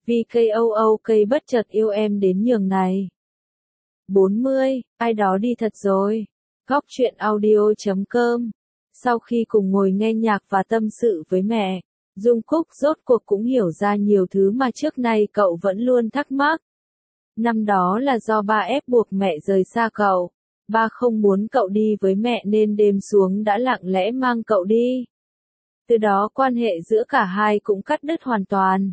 VKOOK bất chợt yêu em đến nhường này. 40, ai đó đi thật rồi. Góc truyện audio.com. Sau khi cùng ngồi nghe nhạc và tâm sự với mẹ, Jungkook rốt cuộc cũng hiểu ra nhiều thứ mà trước nay cậu vẫn luôn thắc mắc. Năm đó là do ba ép buộc mẹ rời xa cậu. Ba không muốn cậu đi với mẹ nên đêm xuống đã lặng lẽ mang cậu đi. Từ đó quan hệ giữa cả hai cũng cắt đứt hoàn toàn.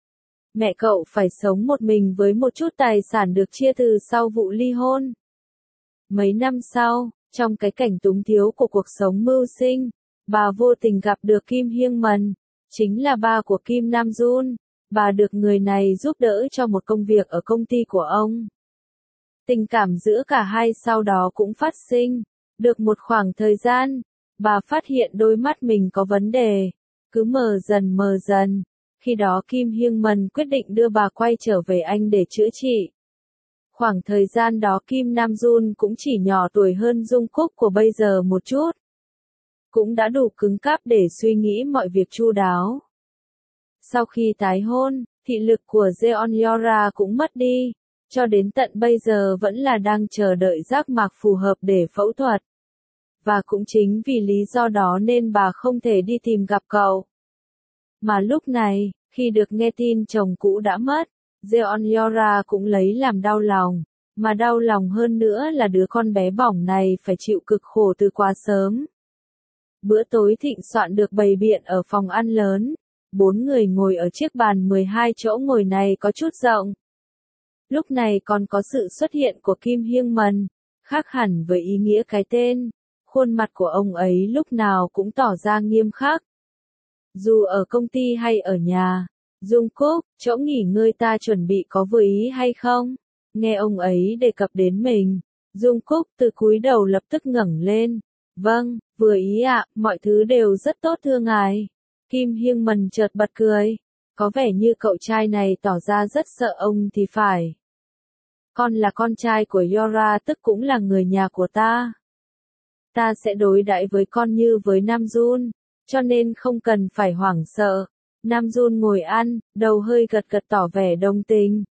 Mẹ cậu phải sống một mình với một chút tài sản được chia từ sau vụ ly hôn. Mấy năm sau, trong cái cảnh túng thiếu của cuộc sống mưu sinh, bà vô tình gặp được Kim Hyung Min, chính là ba của Kim Nam Jun. Bà được người này giúp đỡ cho một công việc ở công ty của ông. Tình cảm giữa cả hai sau đó cũng phát sinh. Được một khoảng thời gian, bà phát hiện đôi mắt mình có vấn đề, cứ mờ dần. Khi đó Kim Hyung Min quyết định đưa bà quay trở về Anh để chữa trị. Khoảng thời gian đó Kim Nam Jun cũng chỉ nhỏ tuổi hơn Jungkook của bây giờ một chút. Cũng đã đủ cứng cáp để suy nghĩ mọi việc chu đáo. Sau khi tái hôn, thị lực của Jeon cũng mất đi, cho đến tận bây giờ vẫn là đang chờ đợi giác mạc phù hợp để phẫu thuật. Và cũng chính vì lý do đó nên bà không thể đi tìm gặp cậu. Mà lúc này, khi được nghe tin chồng cũ đã mất, Jeon cũng lấy làm đau lòng, mà đau lòng hơn nữa là đứa con bé bỏng này phải chịu cực khổ từ quá sớm. Bữa tối thịnh soạn được bày biện ở phòng ăn lớn, 4 người ngồi ở chiếc bàn 12 chỗ ngồi này có chút rộng. Lúc này còn có sự xuất hiện của Kim Hyung Min, khác hẳn với ý nghĩa cái tên, khuôn mặt của ông ấy lúc nào cũng tỏ ra nghiêm khắc. Dù ở công ty hay ở nhà, Jungkook, chỗ nghỉ ngơi ta chuẩn bị có vừa ý hay không? Nghe ông ấy đề cập đến mình, Jungkook từ cúi đầu lập tức ngẩng lên. Vâng, vừa ý ạ, mọi thứ đều rất tốt thưa ngài. Kim Hyung Min chợt bật cười. Có vẻ như cậu trai này tỏ ra rất sợ ông thì phải. Con là con trai của Yora tức cũng là người nhà của ta. Ta sẽ đối đãi với con như với Nam Jun, cho nên không cần phải hoảng sợ. Nam Jun ngồi ăn, đầu hơi gật tỏ vẻ đồng tình.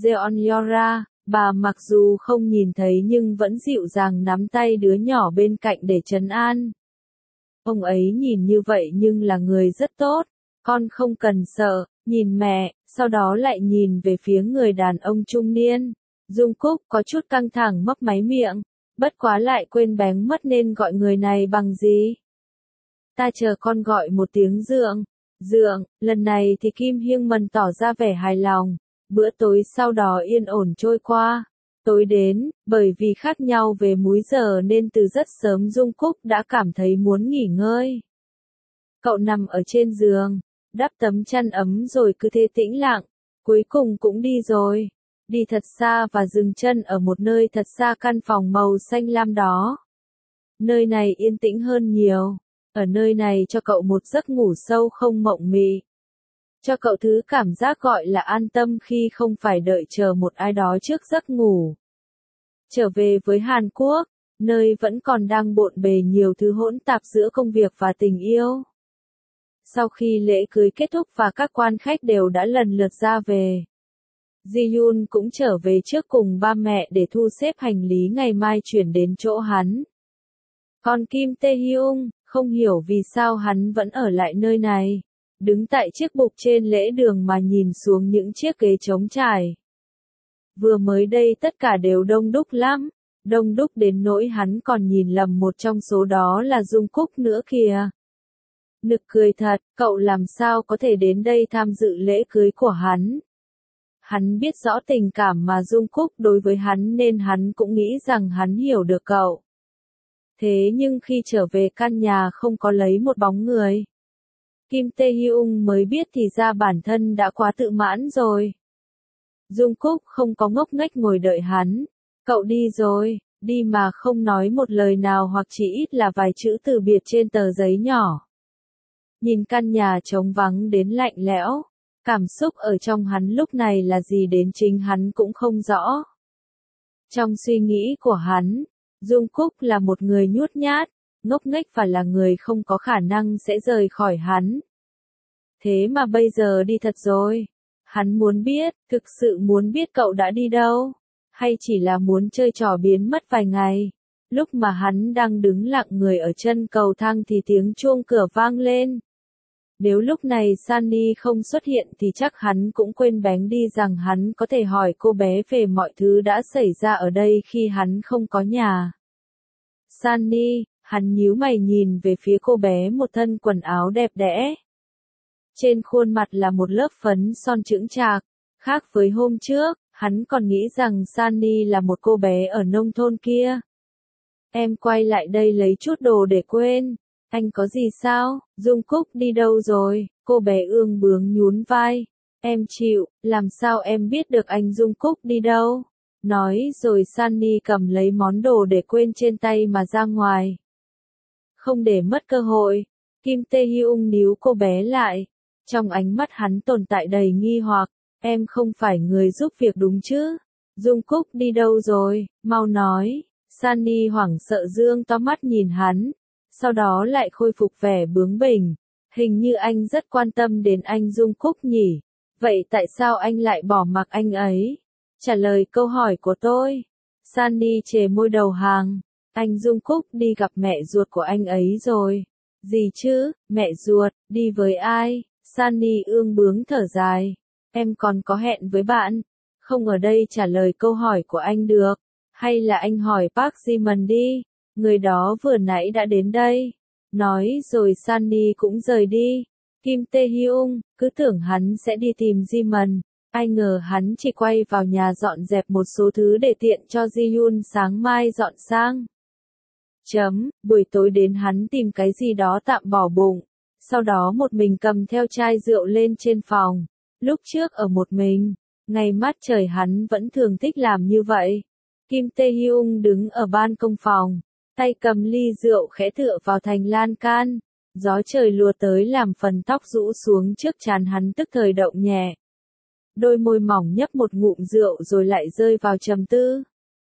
Jeon, bà mặc dù không nhìn thấy nhưng vẫn dịu dàng nắm tay đứa nhỏ bên cạnh để trấn an. Ông ấy nhìn như vậy nhưng là người rất tốt, con không cần sợ, nhìn mẹ, sau đó lại nhìn về phía người đàn ông trung niên. Jungkook có chút căng thẳng mấp máy miệng, bất quá lại quên bén mất nên gọi người này bằng gì. Ta chờ con gọi một tiếng Dượng. Dượng, lần này thì Kim Hyung Min tỏ ra vẻ hài lòng. Bữa tối sau đó yên ổn trôi qua. Tối đến, bởi vì khác nhau về múi giờ nên từ rất sớm Jungkook đã cảm thấy muốn nghỉ ngơi. Cậu nằm ở trên giường, đắp tấm chăn ấm rồi cứ thế tĩnh lặng, cuối cùng cũng đi rồi. Đi thật xa và dừng chân ở một nơi thật xa căn phòng màu xanh lam đó. Nơi này yên tĩnh hơn nhiều. Ở nơi này cho cậu một giấc ngủ sâu không mộng mị. Cho cậu thứ cảm giác gọi là an tâm khi không phải đợi chờ một ai đó trước giấc ngủ. Trở về với Hàn Quốc, nơi vẫn còn đang bộn bề nhiều thứ hỗn tạp giữa công việc và tình yêu. Sau khi lễ cưới kết thúc và các quan khách đều đã lần lượt ra về, Ji-yoon cũng trở về trước cùng ba mẹ để thu xếp hành lý ngày mai chuyển đến chỗ hắn. Còn Kim Tae-hyung, không hiểu vì sao hắn vẫn ở lại nơi này, đứng tại chiếc bục trên lễ đường mà nhìn xuống những chiếc ghế trống trải. Vừa mới đây tất cả đều đông đúc lắm, đông đúc đến nỗi hắn còn nhìn lầm một trong số đó là Jungkook nữa kìa. Nực cười thật, cậu làm sao có thể đến đây tham dự lễ cưới của hắn. Hắn biết rõ tình cảm mà Jungkook đối với hắn nên hắn cũng nghĩ rằng hắn hiểu được cậu. Thế nhưng khi trở về căn nhà không có lấy một bóng người. Kim Tae-hyung mới biết thì ra bản thân đã quá tự mãn rồi. Jungkook không có ngốc nghếch ngồi đợi hắn. Cậu đi rồi, đi mà không nói một lời nào hoặc chỉ ít là vài chữ từ biệt trên tờ giấy nhỏ. Nhìn căn nhà trống vắng đến lạnh lẽo, cảm xúc ở trong hắn lúc này là gì đến chính hắn cũng không rõ. Trong suy nghĩ của hắn, Jungkook là một người nhút nhát, ngốc nghếch và là người không có khả năng sẽ rời khỏi hắn. Thế mà bây giờ đi thật rồi. Hắn muốn biết, thực sự muốn biết cậu đã đi đâu, hay chỉ là muốn chơi trò biến mất vài ngày. Lúc mà hắn đang đứng lặng người ở chân cầu thang thì tiếng chuông cửa vang lên. Nếu lúc này Sunny không xuất hiện thì chắc hắn cũng quên bén đi rằng hắn có thể hỏi cô bé về mọi thứ đã xảy ra ở đây khi hắn không có nhà. Sunny, hắn nhíu mày nhìn về phía cô bé một thân quần áo đẹp đẽ. Trên khuôn mặt là một lớp phấn son chững chạc. Khác với hôm trước, hắn còn nghĩ rằng Sunny là một cô bé ở nông thôn kia. Em quay lại đây lấy chút đồ để quên. Anh có gì sao? Dung Cúc đi đâu rồi? Cô bé ương bướng nhún vai. Em chịu, làm sao em biết được anh Dung Cúc đi đâu? Nói rồi Sunny cầm lấy món đồ để quên trên tay mà ra ngoài. Không để mất cơ hội, Kim Tae Hyung níu cô bé lại. Trong ánh mắt hắn tồn tại đầy nghi hoặc, em không phải người giúp việc đúng chứ? Dung Cúc đi đâu rồi? Mau nói. Sunny hoảng sợ dương to mắt nhìn hắn, sau đó lại khôi phục vẻ bướng bỉnh. Hình như anh rất quan tâm đến anh Dung Cúc nhỉ? Vậy tại sao anh lại bỏ mặc anh ấy? Trả lời câu hỏi của tôi. Sunny chề môi đầu hàng. Anh Dung Cúc đi gặp mẹ ruột của anh ấy rồi. Gì chứ, mẹ ruột, đi với ai? Sunny ương bướng thở dài. Em còn có hẹn với bạn. Không ở đây trả lời câu hỏi của anh được. Hay là anh hỏi Park Ji-man đi. Người đó vừa nãy đã đến đây. Nói rồi Sunny cũng rời đi. Kim Tae Hyung cứ tưởng hắn sẽ đi tìm Ji-man. Ai ngờ hắn chỉ quay vào nhà dọn dẹp một số thứ để tiện cho Ji-hyun sáng mai dọn sang. Buổi tối đến hắn tìm cái gì đó tạm bỏ bụng. Sau đó một mình cầm theo chai rượu lên trên phòng. Lúc trước ở một mình, ngày mát trời hắn vẫn thường thích làm như vậy. Kim Tae Hyung đứng ở ban công phòng, tay cầm ly rượu khẽ tựa vào thành lan can. Gió trời lùa tới làm phần tóc rũ xuống trước trán hắn tức thời động nhẹ. Đôi môi mỏng nhấp một ngụm rượu rồi lại rơi vào trầm tư.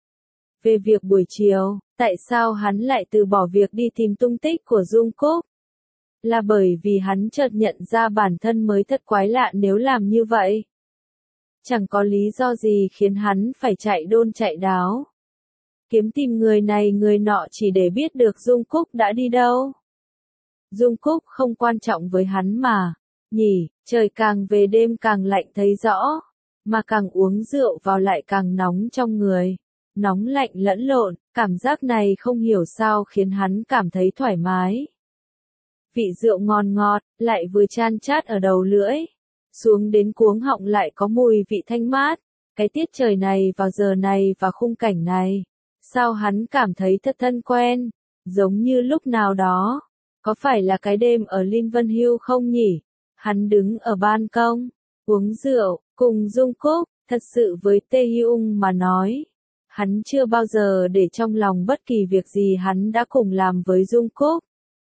Về việc buổi chiều, tại sao hắn lại từ bỏ việc đi tìm tung tích của Dung Cúc? Là bởi vì hắn chợt nhận ra bản thân mới thật quái lạ nếu làm như vậy. Chẳng có lý do gì khiến hắn phải chạy đôn chạy đáo. Kiếm tìm người này người nọ chỉ để biết được Dung Cúc đã đi đâu. Dung Cúc không quan trọng với hắn mà. Nhỉ, trời càng về đêm càng lạnh thấy rõ. Mà càng uống rượu vào lại càng nóng trong người. Nóng lạnh lẫn lộn, cảm giác này không hiểu sao khiến hắn cảm thấy thoải mái. Vị rượu ngon ngọt, lại vừa chan chát ở đầu lưỡi. Xuống đến cuống họng lại có mùi vị thanh mát. Cái tiết trời này vào giờ này và khung cảnh này. Sao hắn cảm thấy thật thân quen, giống như lúc nào đó. Có phải là cái đêm ở Linh Vân Hill không nhỉ? Hắn đứng ở ban công, uống rượu, cùng Dung Cúc, thật sự với Tae Hyung mà nói. Hắn chưa bao giờ để trong lòng bất kỳ việc gì hắn đã cùng làm với Dung Cúc.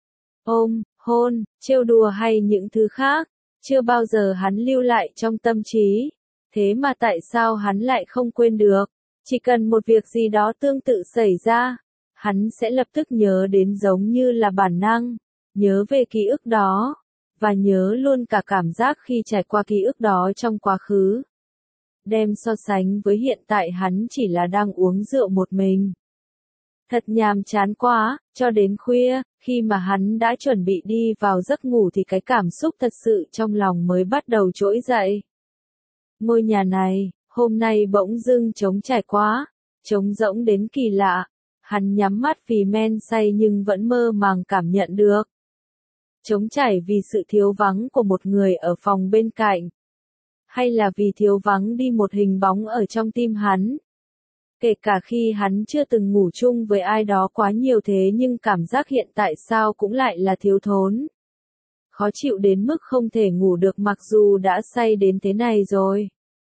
Ôm, hôn, trêu đùa hay những thứ khác, chưa bao giờ hắn lưu lại trong tâm trí. Thế mà tại sao hắn lại không quên được? Chỉ cần một việc gì đó tương tự xảy ra, hắn sẽ lập tức nhớ đến giống như là bản năng, nhớ về ký ức đó, và nhớ luôn cả cảm giác khi trải qua ký ức đó trong quá khứ. Đem so sánh với hiện tại hắn chỉ là đang uống rượu một mình. Thật nhàm chán quá, cho đến khuya, khi mà hắn đã chuẩn bị đi vào giấc ngủ thì cái cảm xúc thật sự trong lòng mới bắt đầu trỗi dậy. Ngôi nhà này, hôm nay bỗng dưng trống trải quá, trống rỗng đến kỳ lạ. Hắn nhắm mắt vì men say nhưng vẫn mơ màng cảm nhận được. Trống trải vì sự thiếu vắng của một người ở phòng bên cạnh. Hay là vì thiếu vắng đi một hình bóng ở trong tim hắn. Kể cả khi hắn chưa từng ngủ chung với ai đó quá nhiều thế nhưng cảm giác hiện tại sao cũng lại là thiếu thốn. Khó chịu đến mức không thể ngủ được mặc dù đã say đến thế này rồi.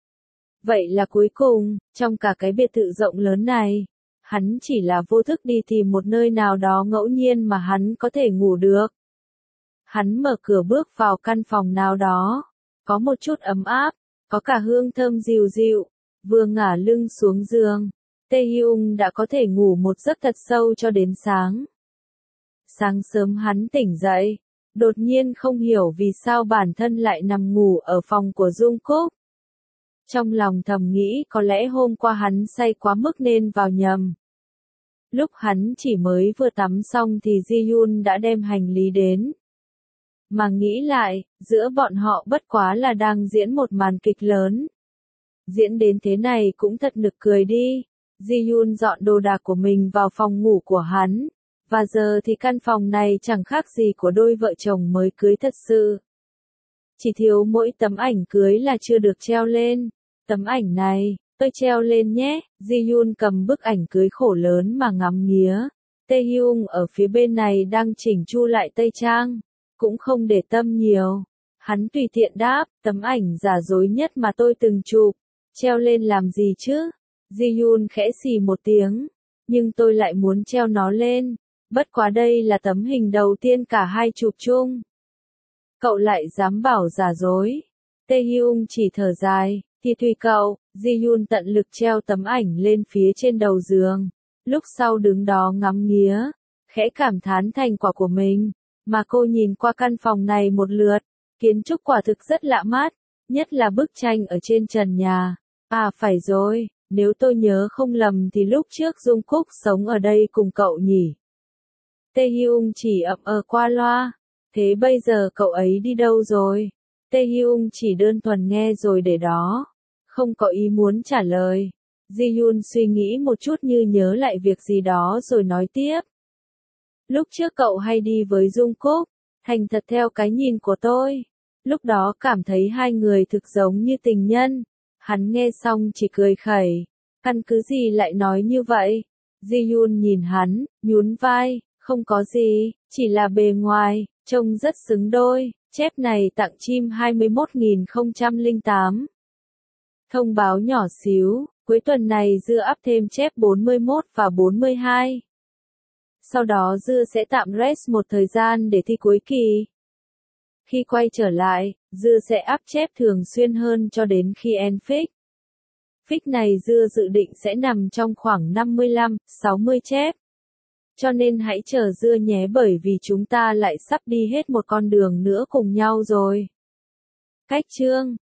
Vậy là cuối cùng, trong cả cái biệt thự rộng lớn này, hắn chỉ là vô thức đi tìm một nơi nào đó ngẫu nhiên mà hắn có thể ngủ được. Hắn mở cửa bước vào căn phòng nào đó, có một chút ấm áp, có cả hương thơm dịu dịu, vừa ngả lưng xuống giường, Tae Hyung đã có thể ngủ một giấc thật sâu cho đến sáng. Sáng sớm hắn tỉnh dậy, đột nhiên không hiểu vì sao bản thân lại nằm ngủ ở phòng của Dung Cúc. Trong lòng thầm nghĩ có lẽ hôm qua hắn say quá mức nên vào nhầm. Lúc hắn chỉ mới vừa tắm xong thì Ji-yoon đã đem hành lý đến. Mà nghĩ lại, giữa bọn họ bất quá là đang diễn một màn kịch lớn. Diễn đến thế này cũng thật nực cười đi. Ji-yoon dọn đồ đạc của mình vào phòng ngủ của hắn. Và giờ thì căn phòng này chẳng khác gì của đôi vợ chồng mới cưới thật sự. Chỉ thiếu mỗi tấm ảnh cưới là chưa được treo lên. Tấm ảnh này, tôi treo lên nhé. Ji-yoon cầm bức ảnh cưới khổ lớn mà ngắm nghía. Tae-hyung ở phía bên này đang chỉnh chu lại tây trang. Cũng không để tâm nhiều. Hắn tùy tiện đáp, tấm ảnh giả dối nhất mà tôi từng chụp. Treo lên làm gì chứ? Ji-yoon khẽ xì một tiếng. Nhưng tôi lại muốn treo nó lên. Bất quá đây là tấm hình đầu tiên cả hai chụp chung. Cậu lại dám bảo giả dối. Tae-hyung chỉ thở dài, thì tùy cậu. Ji-yoon tận lực treo tấm ảnh lên phía trên đầu giường. Lúc sau đứng đó ngắm nghía, khẽ cảm thán thành quả của mình. Mà cô nhìn qua căn phòng này một lượt, kiến trúc quả thực rất lạ mắt, nhất là bức tranh ở trên trần nhà. À phải rồi, nếu tôi nhớ không lầm thì lúc trước Jungkook sống ở đây cùng cậu nhỉ. Tae-hyung chỉ ậm qua loa. Thế bây giờ cậu ấy đi đâu rồi? Tae-hyung chỉ đơn thuần nghe rồi để đó. Không có ý muốn trả lời. Ji-yoon suy nghĩ một chút như nhớ lại việc gì đó rồi nói tiếp. Lúc trước cậu hay đi với Jungkook, thành thật theo cái nhìn của tôi. Lúc đó cảm thấy hai người thực giống như tình nhân. Hắn nghe xong chỉ cười khẩy. Căn cứ gì lại nói như vậy? Ji-yoon nhìn hắn, nhún vai, không có gì, chỉ là bề ngoài, trông rất xứng đôi. Chép này tặng chim 21.008. Thông báo nhỏ xíu, cuối tuần này Dưa up thêm chép 41 và 42. Sau đó Dưa sẽ tạm rest một thời gian để thi cuối kỳ. Khi quay trở lại, Dưa sẽ up chép thường xuyên hơn cho đến khi end fix. Fix này Dưa dự định sẽ nằm trong khoảng 55-60 chép. Cho nên hãy chờ Dưa nhé bởi vì chúng ta lại sắp đi hết một con đường nữa cùng nhau rồi. Cách chương